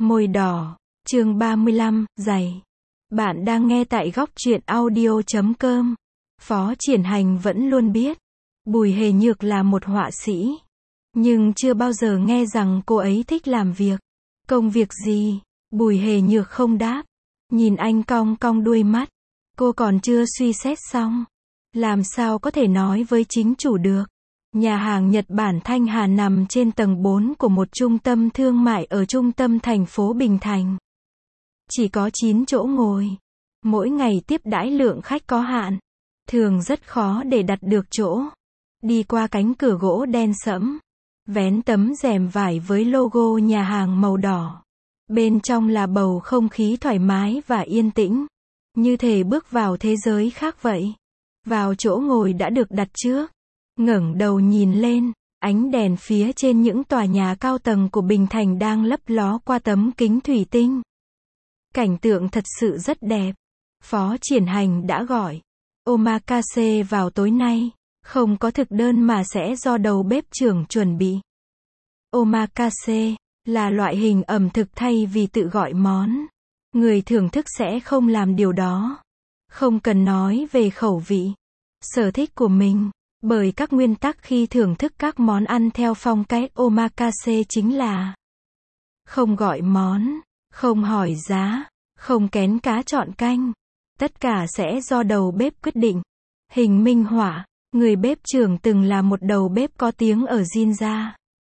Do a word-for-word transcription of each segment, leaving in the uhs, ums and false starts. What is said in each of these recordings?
Môi đỏ, chương ba mươi lăm, giày. Bạn đang nghe tại góc truyện audio chấm com. Phó Triển Hành vẫn luôn biết, Bùi Hề Nhược là một họa sĩ. Nhưng chưa bao giờ nghe rằng cô ấy thích làm việc. Công việc gì? Bùi Hề Nhược không đáp. Nhìn anh cong cong đuôi mắt. Cô còn chưa suy xét xong. Làm sao có thể nói với chính chủ được? Nhà hàng Nhật Bản Thanh Hà nằm trên tầng bốn của một trung tâm thương mại ở trung tâm thành phố Bình Thành. Chỉ có chín chỗ ngồi. Mỗi ngày tiếp đãi lượng khách có hạn. Thường rất khó để đặt được chỗ. Đi qua cánh cửa gỗ đen sẫm. Vén tấm rèm vải với logo nhà hàng màu đỏ. Bên trong là bầu không khí thoải mái và yên tĩnh. Như thể bước vào thế giới khác vậy. Vào chỗ ngồi đã được đặt trước. Ngẩng đầu nhìn lên, ánh đèn phía trên những tòa nhà cao tầng của Bình Thành đang lấp ló qua tấm kính thủy tinh. Cảnh tượng thật sự rất đẹp. Phó Triển Hành đã gọi omakase vào tối nay, không có thực đơn mà sẽ do đầu bếp trưởng chuẩn bị. Omakase là loại hình ẩm thực thay vì tự gọi món. Người thưởng thức sẽ không làm điều đó. Không cần nói về khẩu vị, sở thích của mình. Bởi các nguyên tắc khi thưởng thức các món ăn theo phong cách omakase chính là không gọi món, không hỏi giá, không kén cá chọn canh. Tất cả sẽ do đầu bếp quyết định. Hình minh họa, người bếp trưởng từng là một đầu bếp có tiếng ở Ginza,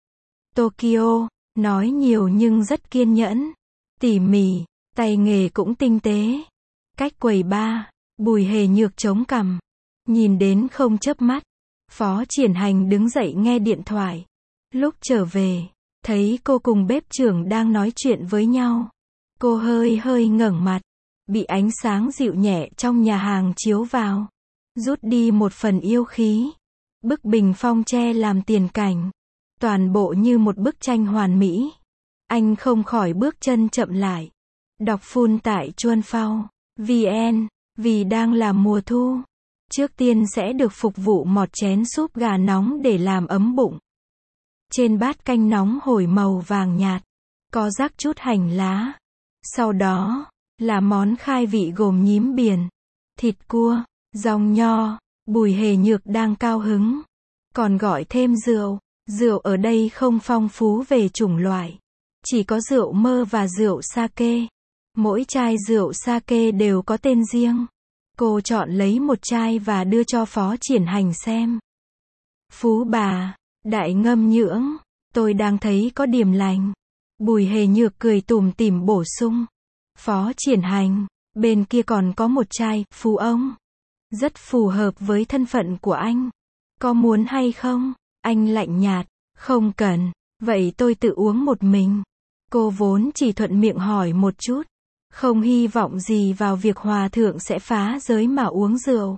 Tokyo, nói nhiều nhưng rất kiên nhẫn, tỉ mỉ, tay nghề cũng tinh tế. Cách quầy bar, Bùi Hề Nhược chống cằm, nhìn đến không chớp mắt. Phó Triển Hành đứng dậy nghe điện thoại. Lúc trở về, thấy cô cùng bếp trưởng đang nói chuyện với nhau. Cô hơi hơi ngẩng mặt, bị ánh sáng dịu nhẹ trong nhà hàng chiếu vào, rút đi một phần yêu khí. Bức bình phong tre làm tiền cảnh, toàn bộ như một bức tranh hoàn mỹ. Anh không khỏi bước chân chậm lại. Đọc full tại chuan phao vn, vì đang là mùa thu. Trước tiên sẽ được phục vụ một chén súp gà nóng để làm ấm bụng. Trên bát canh nóng hổi màu vàng nhạt, có rắc chút hành lá. Sau đó, là món khai vị gồm nhím biển, thịt cua, rong nho. Bùi Hề Nhược đang cao hứng. Còn gọi thêm rượu. Rượu ở đây không phong phú về chủng loại. Chỉ có rượu mơ và rượu sake. Mỗi chai rượu sake đều có tên riêng. Cô chọn lấy một chai và đưa cho Phó Triển Hành xem. Phú bà, đại ngâm nhưỡng, tôi đang thấy có điểm lành. Bùi Hề Nhược cười tủm tỉm bổ sung. Phó Triển Hành, bên kia còn có một chai, phú ông. Rất phù hợp với thân phận của anh. Có muốn hay không? Anh lạnh nhạt, không cần, vậy tôi tự uống một mình. Cô vốn chỉ thuận miệng hỏi một chút. Không hy vọng gì vào việc hòa thượng sẽ phá giới mà uống rượu.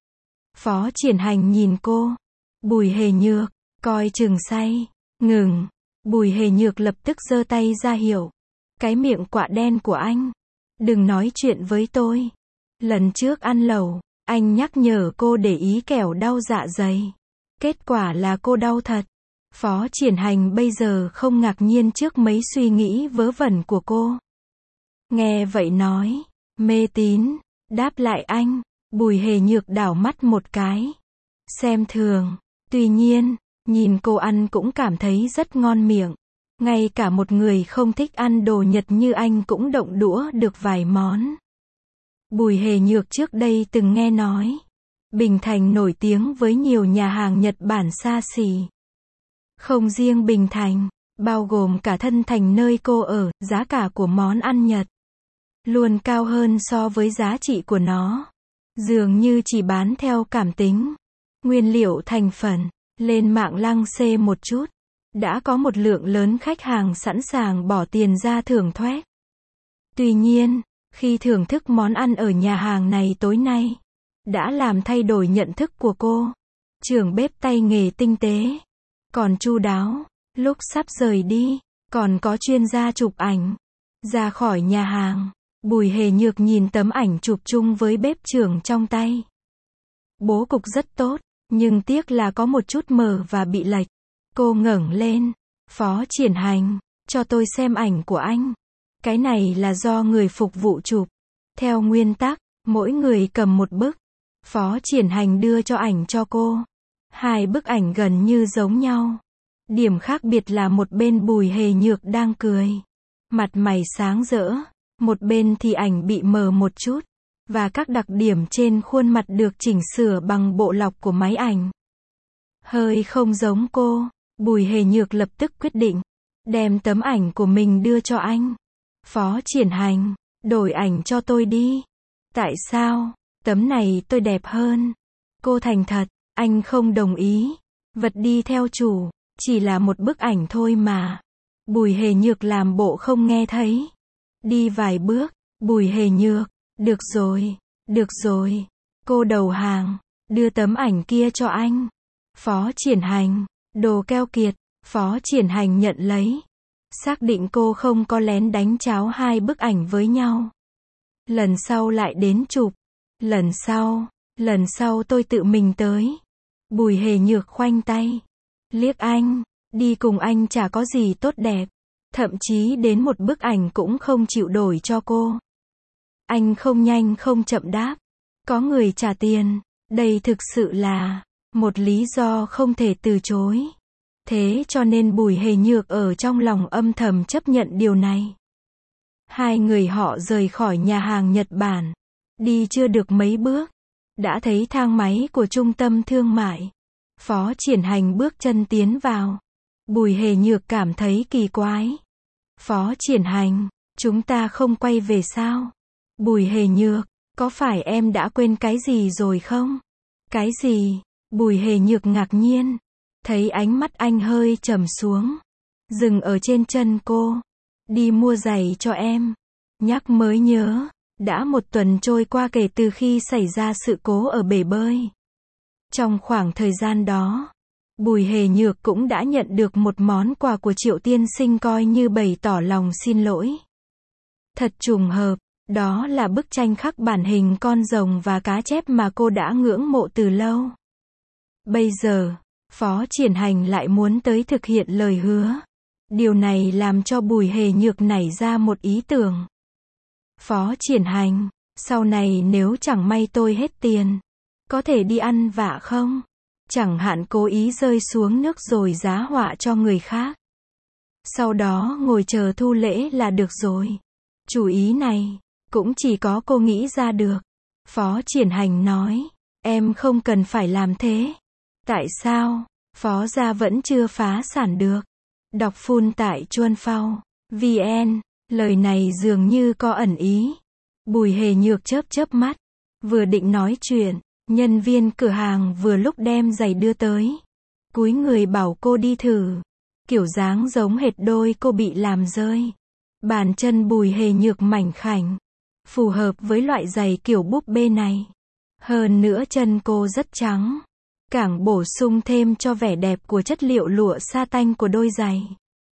Phó Triển Hành nhìn cô. Bùi Hề Nhược, coi chừng say. Ngừng. Bùi Hề Nhược lập tức giơ tay ra hiệu. Cái miệng quạ đen của anh. Đừng nói chuyện với tôi. Lần trước ăn lẩu, anh nhắc nhở cô để ý kẻo đau dạ dày. Kết quả là cô đau thật. Phó Triển Hành bây giờ không ngạc nhiên trước mấy suy nghĩ vớ vẩn của cô. Nghe vậy nói, mê tín, đáp lại anh. Bùi Hề Nhược đảo mắt một cái. Xem thường. Tuy nhiên, nhìn cô ăn cũng cảm thấy rất ngon miệng. Ngay cả một người không thích ăn đồ Nhật như anh cũng động đũa được vài món. Bùi Hề Nhược trước đây từng nghe nói, Bình Thành nổi tiếng với nhiều nhà hàng Nhật Bản xa xỉ. Không riêng Bình Thành, bao gồm cả thân thành nơi cô ở, giá cả của món ăn Nhật luôn cao hơn so với giá trị của nó. Dường như chỉ bán theo cảm tính. Nguyên liệu thành phần, lên mạng lăng xê một chút. Đã có một lượng lớn khách hàng sẵn sàng bỏ tiền ra thưởng thoét. Tuy nhiên, khi thưởng thức món ăn ở nhà hàng này tối nay, đã làm thay đổi nhận thức của cô. Trưởng bếp tay nghề tinh tế, còn chu đáo. Lúc sắp rời đi, còn có chuyên gia chụp ảnh. Ra khỏi nhà hàng, Bùi Hề Nhược nhìn tấm ảnh chụp chung với bếp trưởng trong tay. Bố cục rất tốt, nhưng tiếc là có một chút mờ và bị lệch. Cô ngẩng lên. Phó Triển Hành, cho tôi xem ảnh của anh. Cái này là do người phục vụ chụp. Theo nguyên tắc, mỗi người cầm một bức. Phó Triển Hành đưa cho ảnh cho cô. Hai bức ảnh gần như giống nhau. Điểm khác biệt là một bên Bùi Hề Nhược đang cười. Mặt mày sáng rỡ. Một bên thì ảnh bị mờ một chút. Và các đặc điểm trên khuôn mặt được chỉnh sửa bằng bộ lọc của máy ảnh. Hơi không giống cô. Bùi Hề Nhược lập tức quyết định. Đem tấm ảnh của mình đưa cho anh. Phó Triển Hành, đổi ảnh cho tôi đi. Tại sao? Tấm này tôi đẹp hơn. Cô thành thật, anh không đồng ý. Vật đi theo chủ, chỉ là một bức ảnh thôi mà. Bùi Hề Nhược làm bộ không nghe thấy. Đi vài bước, Bùi Hề Nhược, được rồi, được rồi. Cô đầu hàng, đưa tấm ảnh kia cho anh. Phó Triển Hành, đồ keo kiệt. Phó Triển Hành nhận lấy. Xác định cô không có lén đánh cháo hai bức ảnh với nhau. Lần sau lại đến chụp. Lần sau, lần sau tôi tự mình tới. Bùi Hề Nhược khoanh tay. Liếc anh, đi cùng anh chả có gì tốt đẹp. Thậm chí đến một bức ảnh cũng không chịu đổi cho cô. Anh không nhanh không chậm đáp. Có người trả tiền. Đây thực sự là một lý do không thể từ chối. Thế cho nên Bùi Hề Nhược ở trong lòng âm thầm chấp nhận điều này. Hai người họ rời khỏi nhà hàng Nhật Bản. Đi chưa được mấy bước. Đã thấy thang máy của trung tâm thương mại. Phó Triển Hành bước chân tiến vào. Bùi Hề Nhược cảm thấy kỳ quái. Phó Triển Hành, chúng ta không quay về sao? Bùi Hề Nhược, có phải em đã quên cái gì rồi không? Cái gì? Bùi Hề Nhược ngạc nhiên. Thấy ánh mắt anh hơi trầm xuống. Dừng ở trên chân cô. Đi mua giày cho em. Nhắc mới nhớ. Đã một tuần trôi qua kể từ khi xảy ra sự cố ở bể bơi. Trong khoảng thời gian đó, Bùi Hề Nhược cũng đã nhận được một món quà của Triệu tiên sinh coi như bày tỏ lòng xin lỗi. Thật trùng hợp, đó là bức tranh khắc bản hình con rồng và cá chép mà cô đã ngưỡng mộ từ lâu. Bây giờ, Phó Triển Hành lại muốn tới thực hiện lời hứa. Điều này làm cho Bùi Hề Nhược nảy ra một ý tưởng. Phó Triển Hành, sau này nếu chẳng may tôi hết tiền, có thể đi ăn vạ không? Chẳng hạn cố ý rơi xuống nước rồi giá họa cho người khác. Sau đó ngồi chờ thu lễ là được rồi. Chủ ý này, cũng chỉ có cô nghĩ ra được. Phó Triển Hành nói, em không cần phải làm thế. Tại sao? Phó gia vẫn chưa phá sản được. Đọc full tại chuan phao chấm vn. Lời này dường như có ẩn ý. Bùi Hề Nhược chớp chớp mắt. Vừa định nói chuyện, nhân viên cửa hàng vừa lúc đem giày đưa tới. Cúi người bảo cô đi thử. Kiểu dáng giống hệt đôi cô bị làm rơi. Bàn chân Bùi Hề Nhược mảnh khảnh. Phù hợp với loại giày kiểu búp bê này. Hơn nữa chân cô rất trắng. Càng bổ sung thêm cho vẻ đẹp của chất liệu lụa sa tanh của đôi giày.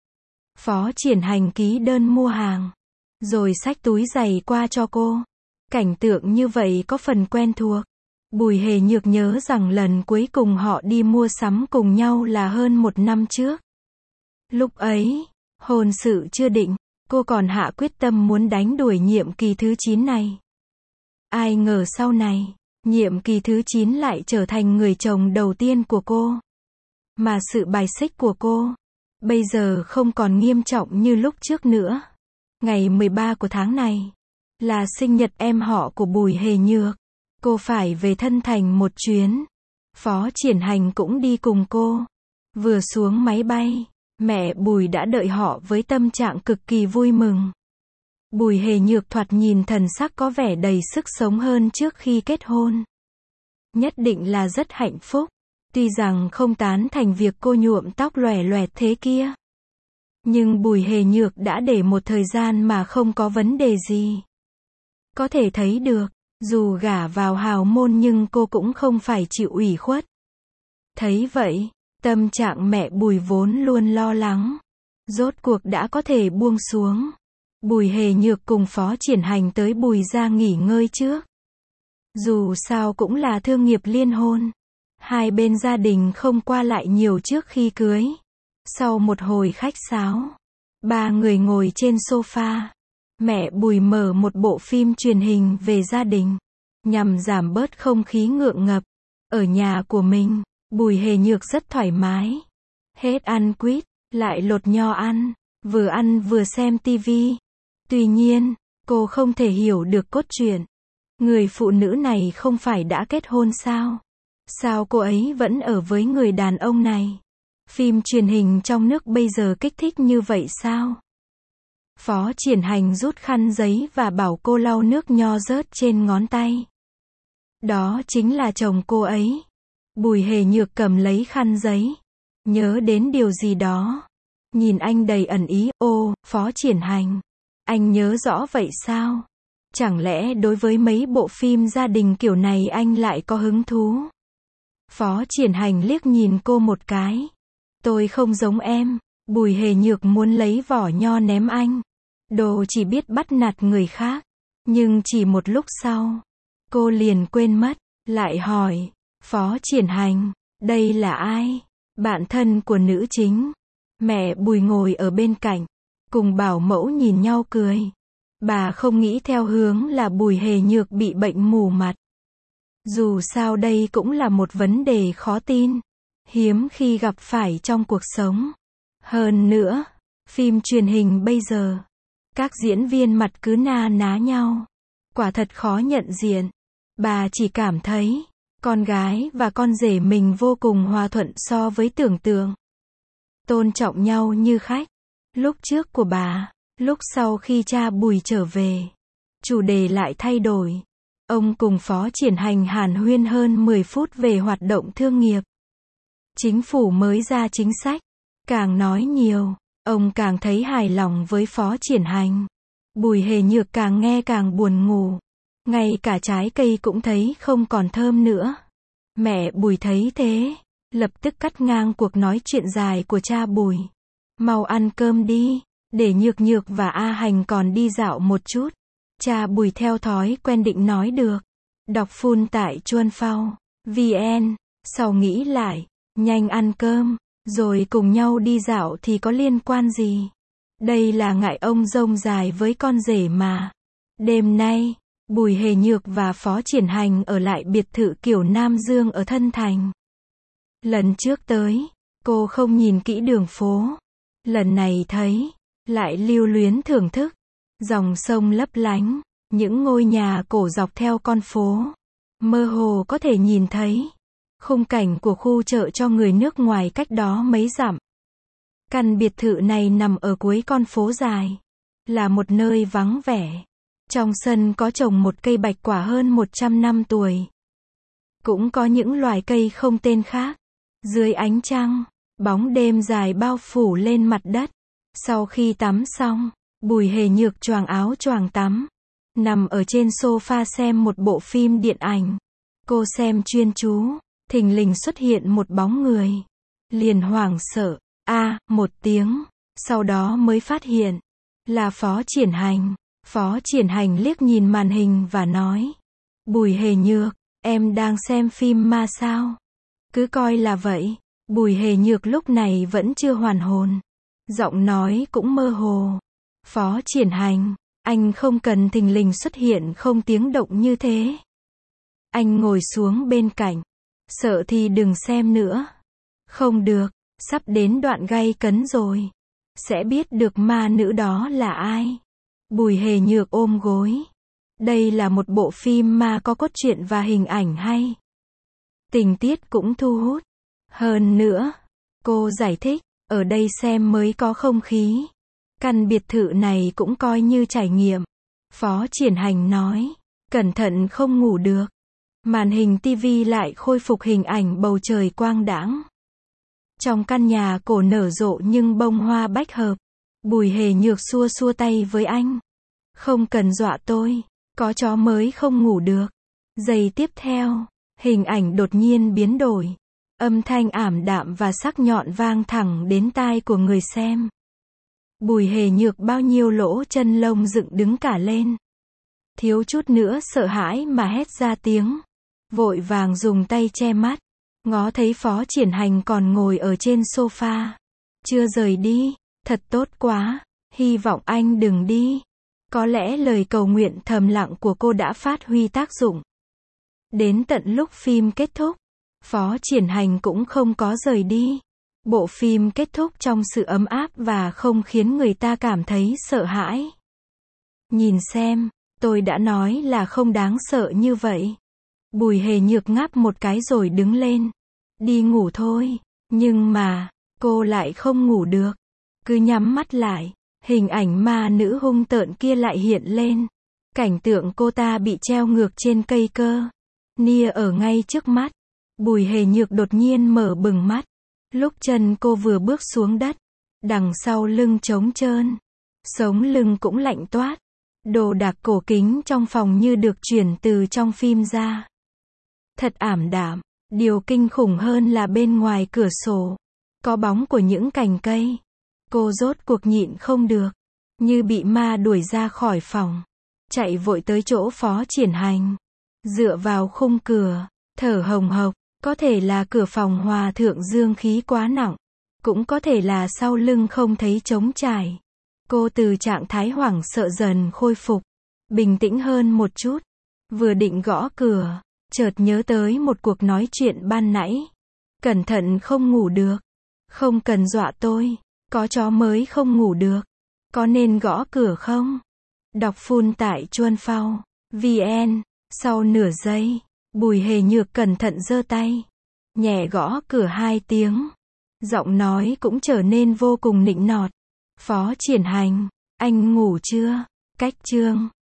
Phó Triển Hành ký đơn mua hàng. Rồi xách túi giày qua cho cô. Cảnh tượng như vậy có phần quen thuộc. Bùi Hề Nhược nhớ rằng lần cuối cùng họ đi mua sắm cùng nhau là hơn một năm trước. Lúc ấy, hôn sự chưa định, cô còn hạ quyết tâm muốn đánh đuổi nhiệm kỳ thứ chín này. Ai ngờ sau này, nhiệm kỳ thứ chín lại trở thành người chồng đầu tiên của cô. Mà sự bài xích của cô, bây giờ không còn nghiêm trọng như lúc trước nữa. Ngày mười ba của tháng này, là sinh nhật em họ của Bùi Hề Nhược. Cô phải về Thân Thành một chuyến. Phó Triển Hành cũng đi cùng cô. Vừa xuống máy bay, mẹ Bùi đã đợi họ với tâm trạng cực kỳ vui mừng. Bùi Hề Nhược thoạt nhìn thần sắc có vẻ đầy sức sống hơn trước khi kết hôn. Nhất định là rất hạnh phúc. Tuy rằng không tán thành việc cô nhuộm tóc lòe loẹt thế kia. Nhưng Bùi Hề Nhược đã để một thời gian mà không có vấn đề gì. Có thể thấy được, dù gả vào hào môn nhưng cô cũng không phải chịu ủy khuất. Thấy vậy, tâm trạng mẹ Bùi vốn luôn lo lắng. Rốt cuộc đã có thể buông xuống. Bùi Hề Nhược cùng Phó Triển Hành tới Bùi gia nghỉ ngơi trước. Dù sao cũng là thương nghiệp liên hôn. Hai bên gia đình không qua lại nhiều trước khi cưới. Sau một hồi khách sáo, ba người ngồi trên sofa. Mẹ Bùi mở một bộ phim truyền hình về gia đình, nhằm giảm bớt không khí ngượng ngập. Ở nhà của mình, Bùi Hề Nhược rất thoải mái. Hết ăn quýt, lại lột nho ăn, vừa ăn vừa xem tivi. Tuy nhiên, cô không thể hiểu được cốt truyện. Người phụ nữ này không phải đã kết hôn sao? Sao cô ấy vẫn ở với người đàn ông này? Phim truyền hình trong nước bây giờ kích thích như vậy sao? Phó Triển Hành rút khăn giấy và bảo cô lau nước nho rớt trên ngón tay. Đó chính là chồng cô ấy. Bùi Hề Nhược cầm lấy khăn giấy, nhớ đến điều gì đó. Nhìn anh đầy ẩn ý, ô, Phó Triển Hành, anh nhớ rõ vậy sao? Chẳng lẽ đối với mấy bộ phim gia đình kiểu này anh lại có hứng thú? Phó Triển Hành liếc nhìn cô một cái. Tôi không giống em. Bùi Hề Nhược muốn lấy vỏ nho ném anh. Đồ chỉ biết bắt nạt người khác. Nhưng chỉ một lúc sau, cô liền quên mất, lại hỏi, Phó Triển Hành, đây là ai? Bạn thân của nữ chính. Mẹ Bùi ngồi ở bên cạnh, cùng bảo mẫu nhìn nhau cười. Bà không nghĩ theo hướng là Bùi Hề Nhược bị bệnh mù mặt. Dù sao đây cũng là một vấn đề khó tin, hiếm khi gặp phải trong cuộc sống. Hơn nữa, phim truyền hình bây giờ, các diễn viên mặt cứ na ná nhau, quả thật khó nhận diện. Bà chỉ cảm thấy, con gái và con rể mình vô cùng hòa thuận so với tưởng tượng. Tôn trọng nhau như khách. Lúc trước của bà, lúc sau khi cha Bùi trở về, chủ đề lại thay đổi. Ông cùng Phó Triển Hành hàn huyên hơn mười phút về hoạt động thương nghiệp. Chính phủ mới ra chính sách. Càng nói nhiều, ông càng thấy hài lòng với Phó Triển Hành. Bùi Hề Nhược càng nghe càng buồn ngủ. Ngay cả trái cây cũng thấy không còn thơm nữa. Mẹ Bùi thấy thế, lập tức cắt ngang cuộc nói chuyện dài của cha Bùi. Mau ăn cơm đi, để Nhược Nhược và A Hành còn đi dạo một chút. Cha Bùi theo thói quen định nói được. Đọc full tại chuan phao vn. Sau nghĩ lại, nhanh ăn cơm, rồi cùng nhau đi dạo thì có liên quan gì? Đây là ngại ông rông dài với con rể mà. Đêm nay, Bùi Hề Nhược và Phó Triển Hành ở lại biệt thự kiểu Nam Dương ở Thân Thành. Lần trước tới, cô không nhìn kỹ đường phố. Lần này thấy, lại lưu luyến thưởng thức. Dòng sông lấp lánh, những ngôi nhà cổ dọc theo con phố. Mơ hồ có thể nhìn thấy khung cảnh của khu chợ cho người nước ngoài cách đó mấy dặm. Căn biệt thự này nằm ở cuối con phố dài, là một nơi vắng vẻ. Trong sân có trồng một cây bạch quả hơn một trăm năm tuổi. Cũng có những loài cây không tên khác. Dưới ánh trăng, bóng đêm dài bao phủ lên mặt đất. Sau khi tắm xong, Bùi Hề Nhược choàng áo choàng tắm, nằm ở trên sofa xem một bộ phim điện ảnh. Cô xem chuyên chú, thình lình xuất hiện một bóng người. Liền hoảng sợ, a, một tiếng, sau đó mới phát hiện, là Phó Triển Hành. Phó Triển Hành liếc nhìn màn hình và nói, Bùi Hề Nhược, em đang xem phim ma sao? Cứ coi là vậy. Bùi Hề Nhược lúc này vẫn chưa hoàn hồn. Giọng nói cũng mơ hồ. Phó Triển Hành, anh không cần thình lình xuất hiện không tiếng động như thế. Anh ngồi xuống bên cạnh. Sợ thì đừng xem nữa. Không được, sắp đến đoạn gay cấn rồi. Sẽ biết được ma nữ đó là ai. Bùi Hề Nhược ôm gối. Đây là một bộ phim ma có cốt truyện và hình ảnh hay. Tình tiết cũng thu hút. Hơn nữa, cô giải thích, ở đây xem mới có không khí. Căn biệt thự này cũng coi như trải nghiệm. Phó Triển Hành nói, cẩn thận không ngủ được. Màn hình tivi lại khôi phục hình ảnh bầu trời quang đãng. Trong căn nhà cổ nở rộ nhưng bông hoa bách hợp. Bùi Hề Nhược xua xua tay với anh. Không cần dọa tôi, có chó mới không ngủ được. Giây tiếp theo, hình ảnh đột nhiên biến đổi. Âm thanh ảm đạm và sắc nhọn vang thẳng đến tai của người xem. Bùi Hề Nhược bao nhiêu lỗ chân lông dựng đứng cả lên. Thiếu chút nữa sợ hãi mà hét ra tiếng. Vội vàng dùng tay che mắt. Ngó thấy Phó Triển Hành còn ngồi ở trên sofa. Chưa rời đi, thật tốt quá, hy vọng anh đừng đi. Có lẽ lời cầu nguyện thầm lặng của cô đã phát huy tác dụng. Đến tận lúc phim kết thúc, Phó Triển Hành cũng không có rời đi. Bộ phim kết thúc trong sự ấm áp và không khiến người ta cảm thấy sợ hãi. Nhìn xem, tôi đã nói là không đáng sợ như vậy. Bùi Hề Nhược ngáp một cái rồi đứng lên. Đi ngủ thôi. Nhưng mà, cô lại không ngủ được. Cứ nhắm mắt lại, hình ảnh ma nữ hung tợn kia lại hiện lên. Cảnh tượng cô ta bị treo ngược trên cây cơ. Nia ở ngay trước mắt. Bùi Hề Nhược đột nhiên mở bừng mắt. Lúc chân cô vừa bước xuống đất, đằng sau lưng trống trơn. Sống lưng cũng lạnh toát. Đồ đạc cổ kính trong phòng như được chuyển từ trong phim ra. Thật ảm đạm. Điều kinh khủng hơn là bên ngoài cửa sổ có bóng của những cành cây. Cô rốt cuộc nhịn không được, như bị ma đuổi ra khỏi phòng, chạy vội tới chỗ Phó Triển Hành, dựa vào khung cửa, thở hồng hộc. Có thể là cửa phòng hòa thượng dương khí quá nặng, cũng có thể là sau lưng không thấy trống trải. Cô từ trạng thái hoảng sợ dần khôi phục, bình tĩnh hơn một chút. Vừa định gõ cửa, chợt nhớ tới một cuộc nói chuyện ban nãy. Cẩn thận không ngủ được. Không cần dọa tôi. Có chó mới không ngủ được. Có nên gõ cửa không? Đọc full tại chuan phao vn. Sau nửa giây, Bùi Hề Nhược cẩn thận giơ tay, nhẹ gõ cửa hai tiếng. Giọng nói cũng trở nên vô cùng nịnh nọt. Phó Triển Hành, anh ngủ chưa? Cách chương